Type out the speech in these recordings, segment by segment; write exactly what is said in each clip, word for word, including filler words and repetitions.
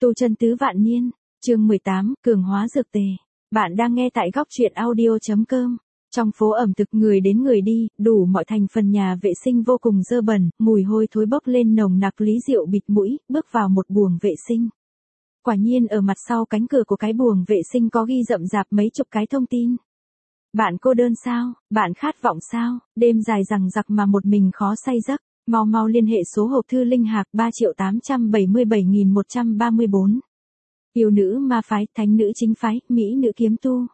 Tu chân tứ vạn niên, chương mười tám, cường hóa dược tề. Bạn đang nghe tại góc truyện audio chấm com. Trong phố ẩm thực người đến người đi, đủ mọi thành phần nhà vệ sinh vô cùng dơ bẩn, mùi hôi thối bốc lên nồng nặc. Lý Diệu bịt mũi, bước vào một buồng vệ sinh. Quả nhiên ở mặt sau cánh cửa của cái buồng vệ sinh có ghi rậm rạp mấy chục cái thông tin. Bạn cô đơn sao? Bạn khát vọng sao? Đêm dài rằng giặc mà một mình khó say giấc. Mau mau liên hệ số hộp thư linh hạc ba triệu tám trăm bảy mươi bảy nghìn một trăm ba mươi bốn. Yêu nữ ma phái, thánh nữ chính phái, mỹ nữ kiếm tu.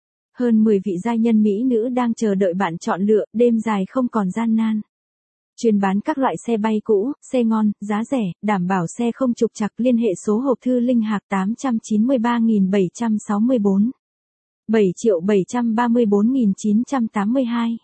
Hơn mười vị giai nhân mỹ nữ đang chờ đợi bạn chọn lựa, đêm dài không còn gian nan. Chuyên bán các loại xe bay cũ, xe ngon, giá rẻ, đảm bảo xe không trục trặc. Liên hệ số hộp thư linh hạc tám trăm chín mươi ba nghìn bảy trăm sáu mươi bốn. bảy triệu bảy trăm ba mươi bốn nghìn chín trăm tám mươi hai.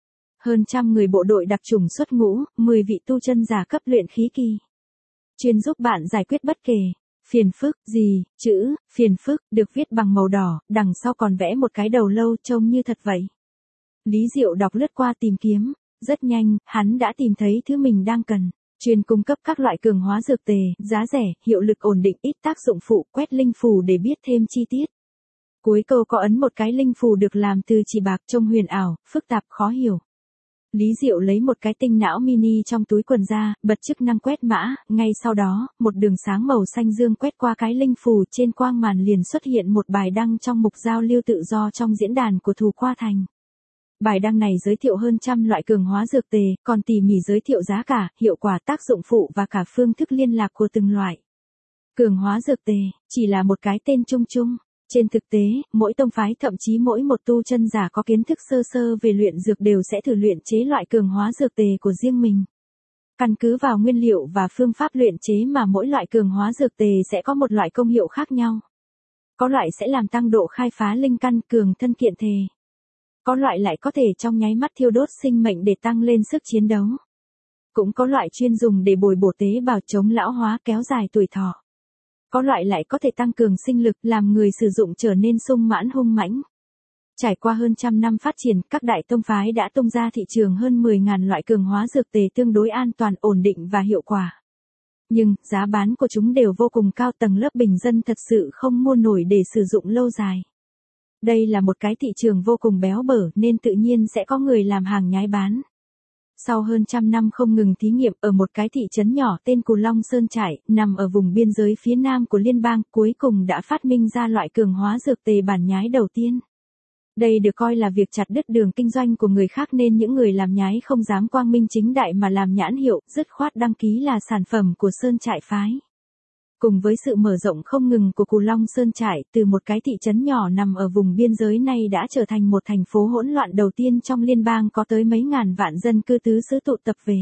Hơn trăm người bộ đội đặc chủng xuất ngũ, mười vị tu chân giả cấp luyện khí kỳ. Chuyên giúp bạn giải quyết bất kể phiền phức gì. Chữ phiền phức được viết bằng màu đỏ, đằng sau còn vẽ một cái đầu lâu trông như thật vậy. Lý Diệu đọc lướt qua tìm kiếm, rất nhanh, hắn đã tìm thấy thứ mình đang cần. Chuyên cung cấp các loại cường hóa dược tề, giá rẻ, hiệu lực ổn định, ít tác dụng phụ. Quét linh phù để biết thêm chi tiết. Cuối câu có ấn một cái linh phù được làm từ chỉ bạc, trông huyền ảo, phức tạp, khó hiểu. Lý Diệu lấy một cái tinh não mini trong túi quần ra, bật chức năng quét mã, ngay sau đó, một đường sáng màu xanh dương quét qua cái linh phù, trên quang màn liền xuất hiện một bài đăng trong mục giao lưu tự do trong diễn đàn của Thù Qua Thành. Bài đăng này giới thiệu hơn trăm loại cường hóa dược tề, còn tỉ mỉ giới thiệu giá cả, hiệu quả, tác dụng phụ và cả phương thức liên lạc của từng loại. Cường hóa dược tề, chỉ là một cái tên chung chung. Trên thực tế, mỗi tông phái thậm chí mỗi một tu chân giả có kiến thức sơ sơ về luyện dược đều sẽ thử luyện chế loại cường hóa dược tề của riêng mình. Căn cứ vào nguyên liệu và phương pháp luyện chế mà mỗi loại cường hóa dược tề sẽ có một loại công hiệu khác nhau. Có loại sẽ làm tăng độ khai phá linh căn, cường thân kiện thể. Có loại lại có thể trong nháy mắt thiêu đốt sinh mệnh để tăng lên sức chiến đấu. Cũng có loại chuyên dùng để bồi bổ tế bào, chống lão hóa, kéo dài tuổi thọ. Có loại lại có thể tăng cường sinh lực, làm người sử dụng trở nên sung mãn hung mãnh. Trải qua hơn trăm năm phát triển, các đại tông phái đã tung ra thị trường hơn mười nghìn loại cường hóa dược tề tương đối an toàn, ổn định và hiệu quả. Nhưng, giá bán của chúng đều vô cùng cao, tầng lớp bình dân thật sự không mua nổi để sử dụng lâu dài. Đây là một cái thị trường vô cùng béo bở nên tự nhiên sẽ có người làm hàng nhái bán. Sau hơn trăm năm không ngừng thí nghiệm ở một cái thị trấn nhỏ tên Cù Long Sơn Trại, nằm ở vùng biên giới phía nam của liên bang, cuối cùng đã phát minh ra loại cường hóa dược tề bản nhái đầu tiên. Đây được coi là việc chặt đứt đường kinh doanh của người khác nên những người làm nhái không dám quang minh chính đại mà làm nhãn hiệu, dứt khoát đăng ký là sản phẩm của Sơn Trại phái. Cùng với sự mở rộng không ngừng của Cù Long Sơn Trại, từ một cái thị trấn nhỏ nằm ở vùng biên giới này đã trở thành một thành phố hỗn loạn đầu tiên trong liên bang, có tới mấy ngàn vạn dân cư tứ xứ tụ tập về.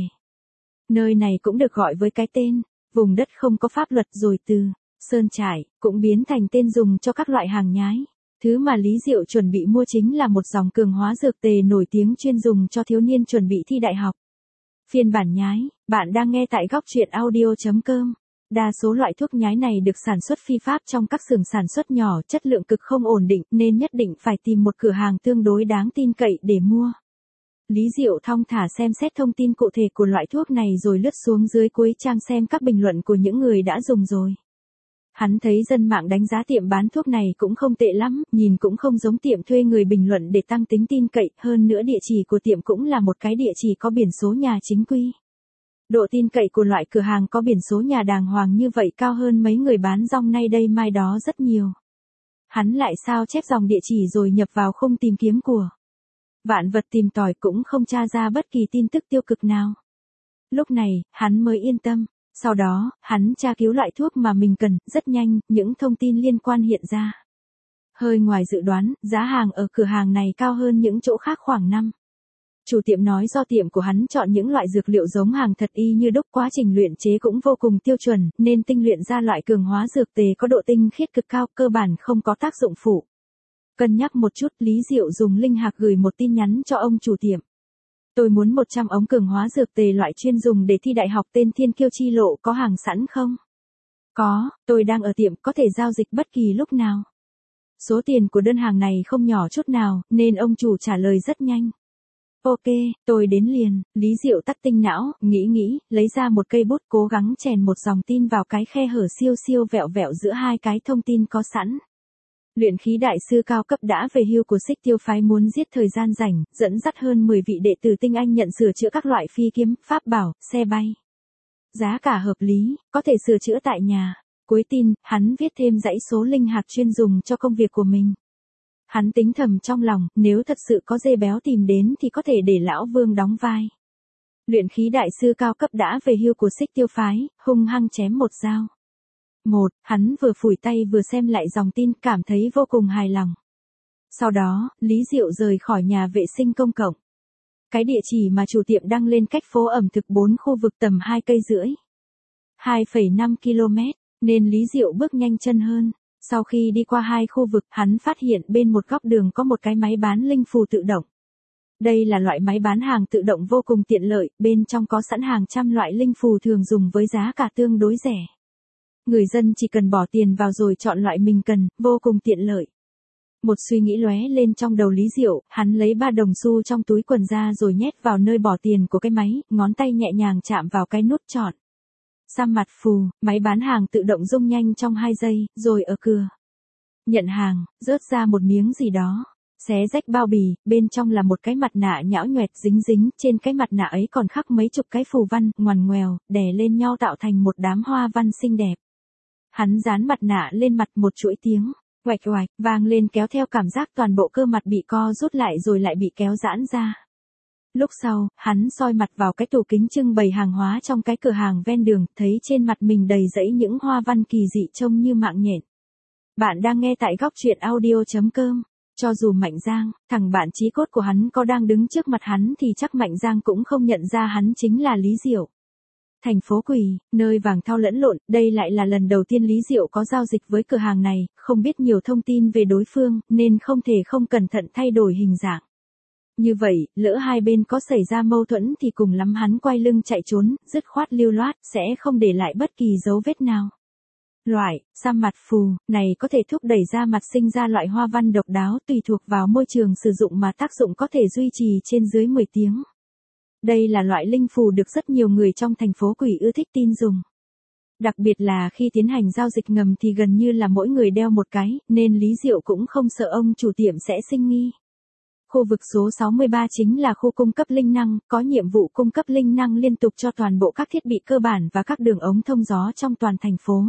Nơi này cũng được gọi với cái tên, vùng đất không có pháp luật, rồi từ Sơn Trại cũng biến thành tên dùng cho các loại hàng nhái. Thứ mà Lý Diệu chuẩn bị mua chính là một dòng cường hóa dược tề nổi tiếng chuyên dùng cho thiếu niên chuẩn bị thi đại học. Phiên bản nhái, bạn đang nghe tại góc truyện audio chấm com. Đa số loại thuốc nhái này được sản xuất phi pháp trong các xưởng sản xuất nhỏ, chất lượng cực không ổn định nên nhất định phải tìm một cửa hàng tương đối đáng tin cậy để mua. Lý Diệu thong thả xem xét thông tin cụ thể của loại thuốc này rồi lướt xuống dưới cuối trang xem các bình luận của những người đã dùng rồi. Hắn thấy dân mạng đánh giá tiệm bán thuốc này cũng không tệ lắm, nhìn cũng không giống tiệm thuê người bình luận để tăng tính tin cậy, hơn nữa địa chỉ của tiệm cũng là một cái địa chỉ có biển số nhà chính quy. Độ tin cậy của loại cửa hàng có biển số nhà đàng hoàng như vậy cao hơn mấy người bán rong nay đây mai đó rất nhiều. Hắn lại sao chép dòng địa chỉ rồi nhập vào khung tìm kiếm của vạn vật tìm tòi cũng không tra ra bất kỳ tin tức tiêu cực nào. Lúc này, hắn mới yên tâm. Sau đó, hắn tra cứu loại thuốc mà mình cần, rất nhanh, những thông tin liên quan hiện ra. Hơi ngoài dự đoán, giá hàng ở cửa hàng này cao hơn những chỗ khác khoảng năm. Chủ tiệm nói do tiệm của hắn chọn những loại dược liệu giống hàng thật y như đúc, quá trình luyện chế cũng vô cùng tiêu chuẩn, nên tinh luyện ra loại cường hóa dược tề có độ tinh khiết cực cao, cơ bản không có tác dụng phụ. Cân nhắc một chút, Lý Diệu dùng linh hạc gửi một tin nhắn cho ông chủ tiệm. Tôi muốn một trăm ống cường hóa dược tề loại chuyên dùng để thi đại học, tên Thiên Kiêu Chi Lộ, có hàng sẵn không? Có, tôi đang ở tiệm, có thể giao dịch bất kỳ lúc nào. Số tiền của đơn hàng này không nhỏ chút nào, nên ông chủ trả lời rất nhanh. Ok, tôi đến liền. Lý Diệu tắt tinh não, nghĩ nghĩ, lấy ra một cây bút cố gắng chèn một dòng tin vào cái khe hở siêu siêu vẹo vẹo giữa hai cái thông tin có sẵn. Luyện khí đại sư cao cấp đã về hưu của Xích Tiêu phái muốn giết thời gian rảnh, dẫn dắt hơn mười vị đệ tử tinh anh nhận sửa chữa các loại phi kiếm, pháp bảo, xe bay. Giá cả hợp lý, có thể sửa chữa tại nhà. Cuối tin, hắn viết thêm dãy số linh hạt chuyên dùng cho công việc của mình. Hắn tính thầm trong lòng, nếu thật sự có dê béo tìm đến thì có thể để lão Vương đóng vai. Luyện khí đại sư cao cấp đã về hưu của Xích Tiêu phái, hung hăng chém một dao. Một, hắn vừa phủi tay vừa xem lại dòng tin, cảm thấy vô cùng hài lòng. Sau đó, Lý Diệu rời khỏi nhà vệ sinh công cộng. Cái địa chỉ mà chủ tiệm đăng lên cách phố ẩm thực bốn khu vực tầm hai cây rưỡi. hai phẩy năm ki lô mét, nên Lý Diệu bước nhanh chân hơn. Sau khi đi qua hai khu vực, hắn phát hiện bên một góc đường có một cái máy bán linh phù tự động. Đây là loại máy bán hàng tự động vô cùng tiện lợi, bên trong có sẵn hàng trăm loại linh phù thường dùng với giá cả tương đối rẻ. Người dân chỉ cần bỏ tiền vào rồi chọn loại mình cần, vô cùng tiện lợi. Một suy nghĩ lóe lên trong đầu Lý Diệu, hắn lấy ba đồng xu trong túi quần ra rồi nhét vào nơi bỏ tiền của cái máy, ngón tay nhẹ nhàng chạm vào cái nút chọn. Xăm mặt phù, máy bán hàng tự động rung nhanh trong hai giây, rồi ở cửa. Nhận hàng, rớt ra một miếng gì đó. Xé rách bao bì, bên trong là một cái mặt nạ nhão nhoẹt dính dính, trên cái mặt nạ ấy còn khắc mấy chục cái phù văn, ngoằn ngoèo, đè lên nhau tạo thành một đám hoa văn xinh đẹp. Hắn dán mặt nạ lên mặt, một chuỗi tiếng, oạch oạch, vang lên kéo theo cảm giác toàn bộ cơ mặt bị co rút lại rồi lại bị kéo giãn ra. Lúc sau, hắn soi mặt vào cái tủ kính trưng bày hàng hóa trong cái cửa hàng ven đường, thấy trên mặt mình đầy dẫy những hoa văn kỳ dị trông như mạng nhện. Bạn đang nghe tại góc truyện audio chấm com. Cho dù Mạnh Giang, thằng bạn chí cốt của hắn có đang đứng trước mặt hắn thì chắc Mạnh Giang cũng không nhận ra hắn chính là Lý Diệu. Thành phố Quỳ, nơi vàng thau lẫn lộn, đây lại là lần đầu tiên Lý Diệu có giao dịch với cửa hàng này, không biết nhiều thông tin về đối phương, nên không thể không cẩn thận thay đổi hình dạng. Như vậy, lỡ hai bên có xảy ra mâu thuẫn thì cùng lắm hắn quay lưng chạy trốn, dứt khoát lưu loát, sẽ không để lại bất kỳ dấu vết nào. Loại, xăm mặt phù, này có thể thúc đẩy da mặt sinh ra loại hoa văn độc đáo tùy thuộc vào môi trường sử dụng mà tác dụng có thể duy trì trên dưới mười tiếng. Đây là loại linh phù được rất nhiều người trong thành phố Quỷ ưa thích tin dùng. Đặc biệt là khi tiến hành giao dịch ngầm thì gần như là mỗi người đeo một cái, nên Lý Diệu cũng không sợ ông chủ tiệm sẽ sinh nghi. Khu vực số sáu mươi ba chính là khu cung cấp linh năng, có nhiệm vụ cung cấp linh năng liên tục cho toàn bộ các thiết bị cơ bản và các đường ống thông gió trong toàn thành phố.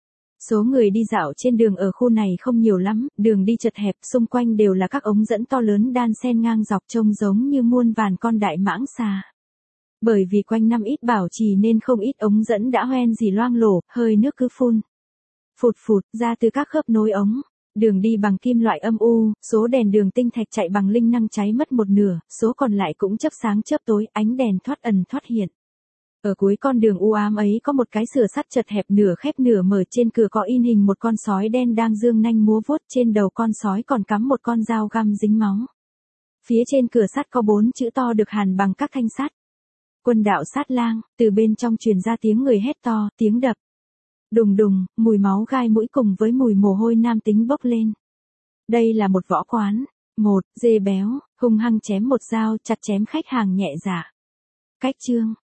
Số người đi dạo trên đường ở khu này không nhiều lắm, đường đi chật hẹp, xung quanh đều là các ống dẫn to lớn đan xen ngang dọc trông giống như muôn vàn con đại mãng xà. Bởi vì quanh năm ít bảo trì nên không ít ống dẫn đã hoen dỉ loang lổ, hơi nước cứ phun phụt phụt ra từ các khớp nối ống. Đường đi bằng kim loại âm u, số đèn đường tinh thạch chạy bằng linh năng cháy mất một nửa, số còn lại cũng chớp sáng chớp tối, ánh đèn thoát ẩn thoát hiện. Ở cuối con đường u ám ấy có một cái sửa sắt chật hẹp nửa khép nửa mở, trên cửa có in hình một con sói đen đang dương nanh múa vuốt, trên đầu con sói còn cắm một con dao găm dính máu. Phía trên cửa sắt có bốn chữ to được hàn bằng các thanh sắt. Quân đạo sát lang, từ bên trong truyền ra tiếng người hét to, tiếng đập. Đùng đùng, mùi máu gai mũi cùng với mùi mồ hôi nam tính bốc lên. Đây là một võ quán. Một, dê béo, hung hăng chém một dao, chặt chém khách hàng nhẹ dạ. Cách chương,